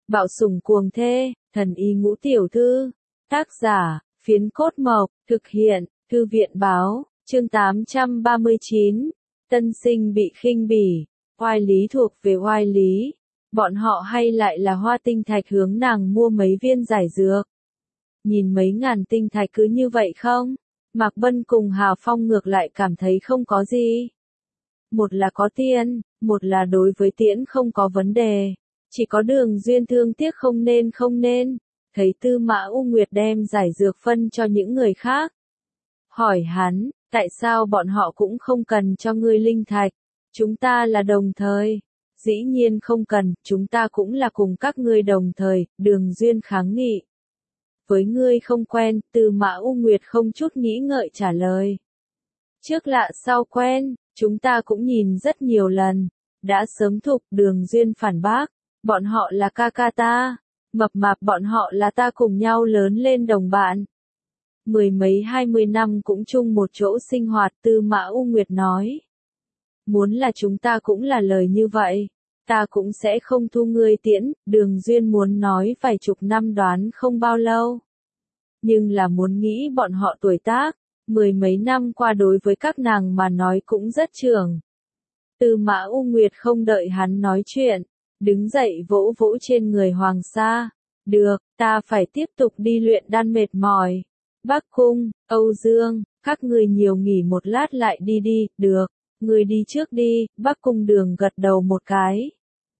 Bạo sủng cuồng thê, thần y ngũ tiểu thư. Tác giả, Phiến Cốt Mộc, thực hiện, Thư viện báo, chương 839. Tân sinh bị khinh bỉ, oai lý thuộc về oai lý. Bọn họ hay lại là Hoa Tinh Thạch hướng nàng mua mấy viên giải dược. Nhìn mấy ngàn tinh thạch cứ như vậy không? Mạc Bân cùng Hà Phong ngược lại cảm thấy không có gì. Một là có tiền, một là đối với tiễn không có vấn đề. Chỉ có Đường Duyên thương tiếc không nên. Thấy Tư Mã U Nguyệt đem giải dược phân cho những người khác. Hỏi hắn, tại sao bọn họ cũng không cần cho ngươi linh thạch? Chúng ta là đồng thời. Dĩ nhiên không cần, chúng ta cũng là cùng các ngươi đồng thời, Đường Duyên kháng nghị. Với ngươi không quen, Tư Mã U Nguyệt không chút nghĩ ngợi trả lời. Trước lạ sau quen, chúng ta cũng nhìn rất nhiều lần. Đã sớm thục, Đường Duyên phản bác. Bọn họ là ca ca ta. Mập mạp bọn họ là ta cùng nhau lớn lên đồng bạn. 10 mấy 20 năm cũng chung một chỗ sinh hoạt, Tư Mã U Nguyệt nói. Muốn là chúng ta cũng là lời như vậy. Ta cũng sẽ không thu ngươi tiễn, Đường Duyên muốn nói vài chục năm đoán không bao lâu. Nhưng là muốn nghĩ bọn họ tuổi tác, 10 mấy năm qua đối với các nàng mà nói cũng rất trưởng. Tư Mã U Nguyệt không đợi hắn nói chuyện, đứng dậy vỗ vỗ trên người Hoàng Sa. Được, ta phải tiếp tục đi luyện đan mệt mỏi. Bắc Cung, Âu Dương, các người nhiều nghỉ một lát lại đi, được, người đi trước đi, Bắc Cung Đường gật đầu một cái.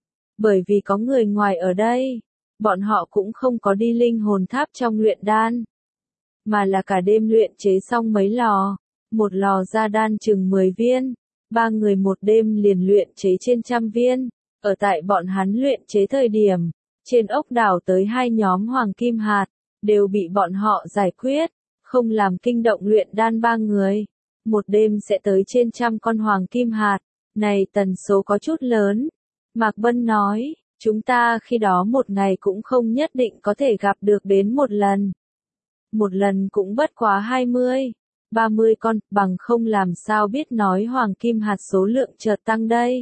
Bởi vì có người ngoài ở đây, bọn họ cũng không có đi linh hồn tháp trong luyện đan, mà là cả đêm luyện chế xong mấy lò, một lò ra đan chừng 10 viên, 3 người một đêm liền luyện chế trên 100 viên, ở tại bọn hắn luyện chế thời điểm, trên ốc đảo tới 2 nhóm hoàng kim hạt, đều bị bọn họ giải quyết, không làm kinh động luyện đan 3 người, một đêm sẽ tới trên 100 con hoàng kim hạt, này tần số có chút lớn. Mạc Bân nói, chúng ta khi đó một ngày cũng không nhất định có thể gặp được đến một lần. Một lần cũng bất quá 20, 30 con, bằng không làm sao biết nói hoàng kim hạt số lượng chợt tăng đây.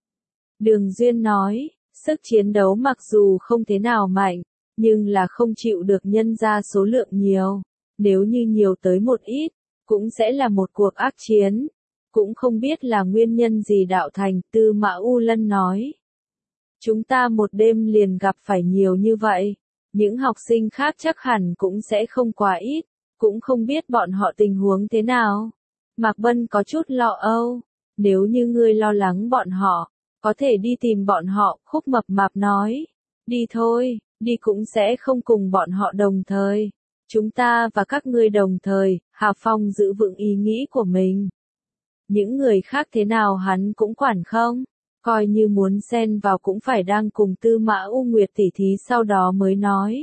Đường Duyên nói, sức chiến đấu mặc dù không thế nào mạnh, nhưng là không chịu được nhân ra số lượng nhiều. Nếu như nhiều tới một ít, cũng sẽ là một cuộc ác chiến. Cũng không biết là nguyên nhân gì đạo thành, Tư Mã U Lân nói. Chúng ta một đêm liền gặp phải nhiều như vậy. Những học sinh khác chắc hẳn cũng sẽ không quá ít. Cũng không biết bọn họ tình huống thế nào. Mạc Bân có chút lo âu. Nếu như ngươi lo lắng bọn họ, có thể đi tìm bọn họ, Khúc Mập Mạp nói. Đi thôi, đi cũng sẽ không cùng bọn họ đồng thời. Chúng ta và các ngươi đồng thời, Hà Phong giữ vững ý nghĩ của mình. Những người khác thế nào hắn cũng quản không, coi như muốn xen vào cũng phải đang cùng Tư Mã U Nguyệt tỉ thí sau đó mới nói.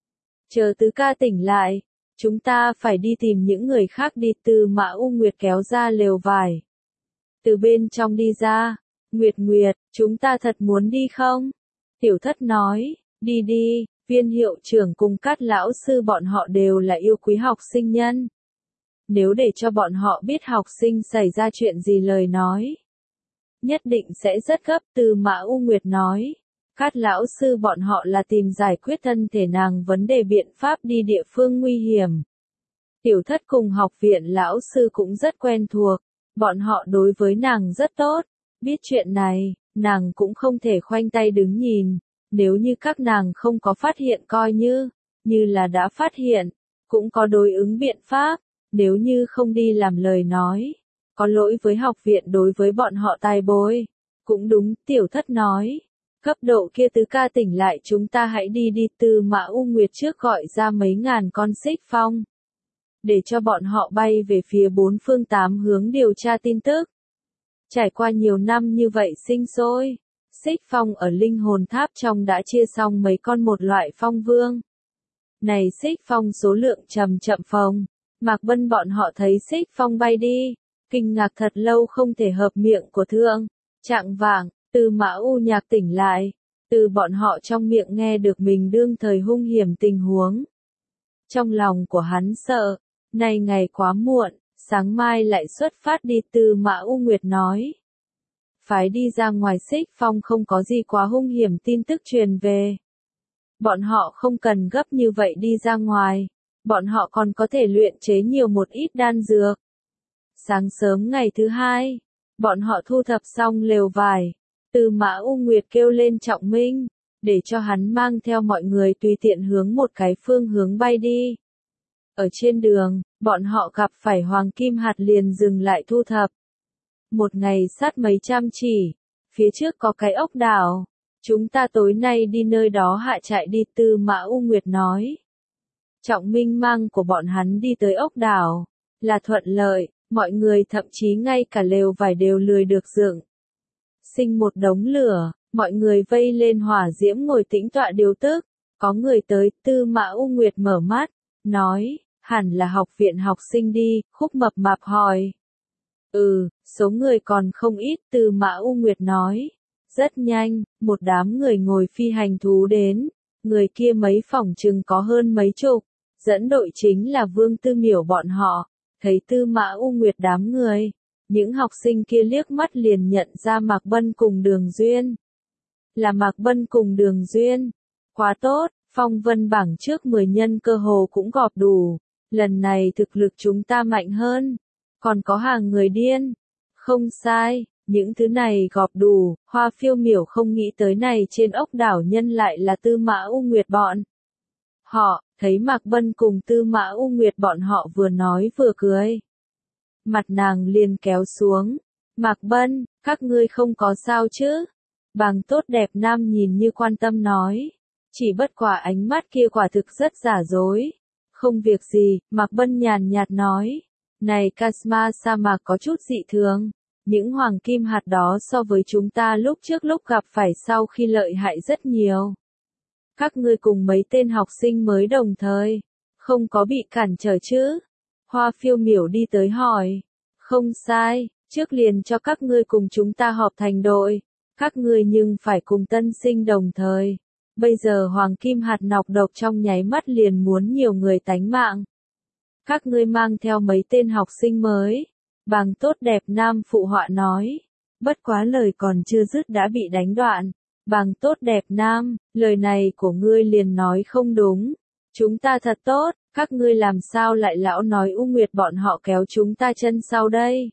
Chờ Tứ ca tỉnh lại, chúng ta phải đi tìm những người khác đi. Tư Mã U Nguyệt kéo ra lều vải. Từ bên trong đi ra, Nguyệt, chúng ta thật muốn đi không? Tiểu Thất nói, đi, Viên hiệu trưởng cùng Cát lão sư bọn họ đều là yêu quý học sinh nhân. Nếu để cho bọn họ biết học sinh xảy ra chuyện gì lời nói, nhất định sẽ rất gấp. Tư Mã U Nguyệt nói, Cát lão sư bọn họ là tìm giải quyết thân thể nàng vấn đề biện pháp đi địa phương nguy hiểm. Tiểu Thất cùng học viện lão sư cũng rất quen thuộc, bọn họ đối với nàng rất tốt, biết chuyện này, nàng cũng không thể khoanh tay đứng nhìn. Nếu như các nàng không có phát hiện coi như là đã phát hiện, cũng có đối ứng biện pháp, nếu như không đi làm lời nói, có lỗi với học viện đối với bọn họ tài bối. Cũng đúng, Tiểu Thất nói, cấp độ kia Tứ ca tỉnh lại chúng ta hãy đi. Tư Mã U Nguyệt trước gọi ra mấy ngàn con xích phong, để cho bọn họ bay về phía 4 phương 8 hướng điều tra tin tức. Trải qua nhiều năm như vậy sinh sôi, xích phong ở linh hồn tháp trong đã chia xong mấy con một loại phong vương. Này xích phong số lượng chậm phồng, Mạc Bân bọn họ thấy xích phong bay đi, kinh ngạc thật lâu không thể hợp miệng của Thương. Trạng vạng, Tư Mã U Nhạc tỉnh lại, từ bọn họ trong miệng nghe được mình đương thời hung hiểm tình huống. Trong lòng của hắn sợ, nay ngày quá muộn, sáng mai lại xuất phát đi. Tư Mã U Nguyệt nói. Phái đi ra ngoài xích phong không có gì quá hung hiểm tin tức truyền về. Bọn họ không cần gấp như vậy đi ra ngoài. Bọn họ còn có thể luyện chế nhiều một ít đan dược. Sáng sớm ngày thứ hai, bọn họ thu thập xong lều vải. Tư Mã U Nguyệt kêu lên Trọng Minh, để cho hắn mang theo mọi người tùy tiện hướng một cái phương hướng bay đi. Ở trên đường, bọn họ gặp phải Hoàng Kim Hạt liền dừng lại thu thập. Một ngày sát mấy trăm chỉ, phía trước có cái ốc đảo. Chúng ta tối nay đi nơi đó hạ trại đi, Tư Mã U Nguyệt nói. Trọng Minh mang của bọn hắn đi tới ốc đảo, là thuận lợi, mọi người thậm chí ngay cả lều vải đều lười được dựng. Sinh một đống lửa, mọi người vây lên hỏa diễm ngồi tĩnh tọa điều tức. Có người tới, Tư Mã U Nguyệt mở mắt, nói, hẳn là học viện học sinh đi, Khúc Mập Mạp hỏi. Số người còn không ít, Tư Mã U Nguyệt nói. Rất nhanh, một đám người ngồi phi hành thú đến, người kia mấy phỏng chừng có hơn mấy chục, dẫn đội chính là Vương Tư Miểu bọn họ, thấy Tư Mã U Nguyệt đám người. Những học sinh kia liếc mắt liền nhận ra Mạc Bân cùng Đường Duyên. Là Mạc Bân cùng Đường Duyên. Quá tốt, phong vân bảng trước 10 nhân cơ hồ cũng gọp đủ. Lần này thực lực chúng ta mạnh hơn. Còn có hàng người điên. Không sai, những thứ này gọp đủ. Hoa Phiêu Miểu không nghĩ tới này trên ốc đảo nhân lại là Tư Mã U Nguyệt bọn. Họ, thấy Mạc Bân cùng Tư Mã U Nguyệt bọn họ vừa nói vừa cười. Mặt nàng liền kéo xuống. Mạc Bân, các ngươi không có sao chứ? Bàng Tốt Đẹp Nam nhìn như quan tâm nói. Chỉ bất quả ánh mắt kia quả thực rất giả dối. Không việc gì, Mạc Bân nhàn nhạt nói. Này Kasma sa mạc có chút dị thường. Những hoàng kim hạt đó so với chúng ta lúc trước lúc gặp phải sau khi lợi hại rất nhiều. Các ngươi cùng mấy tên học sinh mới đồng thời. Không có bị cản trở chứ? Hoa Phiêu Miểu đi tới hỏi. Không sai, trước liền cho các ngươi cùng chúng ta họp thành đội. Các ngươi nhưng phải cùng tân sinh đồng thời. Bây giờ hoàng kim hạt nọc độc trong nháy mắt liền muốn nhiều người tánh mạng. Các ngươi mang theo mấy tên học sinh mới. Bàng Tốt Đẹp Nam phụ họa nói. Bất quá lời còn chưa dứt đã bị đánh đoạn. Bàng Tốt Đẹp Nam, lời này của ngươi liền nói không đúng. Chúng ta thật tốt, các ngươi làm sao lại lão nói U Nguyệt bọn họ kéo chúng ta chân sau đây.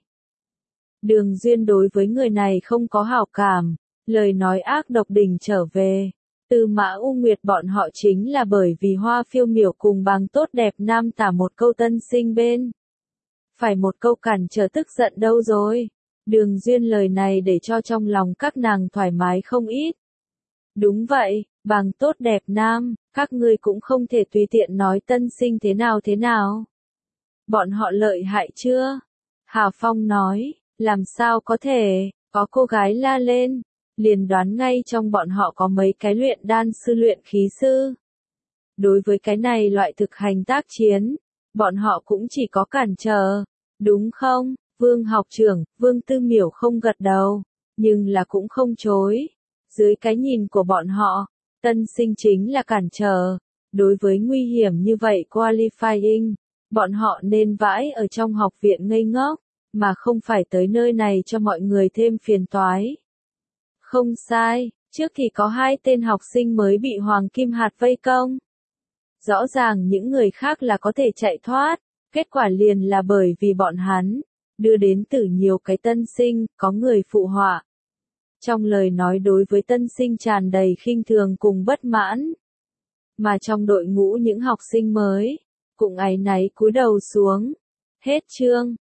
Đường Duyên đối với người này không có hảo cảm, lời nói ác độc đỉnh trở về. Tư Mã U Nguyệt bọn họ chính là bởi vì Hoa Phiêu Miểu cùng Bàng Tốt Đẹp Nam tả một câu tân sinh bên. Phải một câu cản trở tức giận đâu rồi. Đường Duyên lời này để cho trong lòng các nàng thoải mái không ít. Đúng vậy, Bàng Tốt Đẹp Nam, các ngươi cũng không thể tùy tiện nói tân sinh thế nào. Bọn họ lợi hại chưa? Hà Phong nói, làm sao có thể, có cô gái la lên, liền đoán ngay trong bọn họ có mấy cái luyện đan sư luyện khí sư. Đối với cái này loại thực hành tác chiến, bọn họ cũng chỉ có cản trở, đúng không? Vương học trưởng, Vương Tư Miểu không gật đầu, nhưng là cũng không chối. Dưới cái nhìn của bọn họ, tân sinh chính là cản trở. Đối với nguy hiểm như vậy qualifying, bọn họ nên vãi ở trong học viện ngây ngốc, mà không phải tới nơi này cho mọi người thêm phiền toái. Không sai, trước thì có 2 tên học sinh mới bị Hoàng Kim Hạt vây công. Rõ ràng những người khác là có thể chạy thoát, kết quả liền là bởi vì bọn hắn đưa đến từ nhiều cái tân sinh, có người phụ họa. Trong lời nói đối với tân sinh tràn đầy khinh thường cùng bất mãn. Mà trong đội ngũ những học sinh mới, cũng áy náy cúi đầu xuống. Hết chương.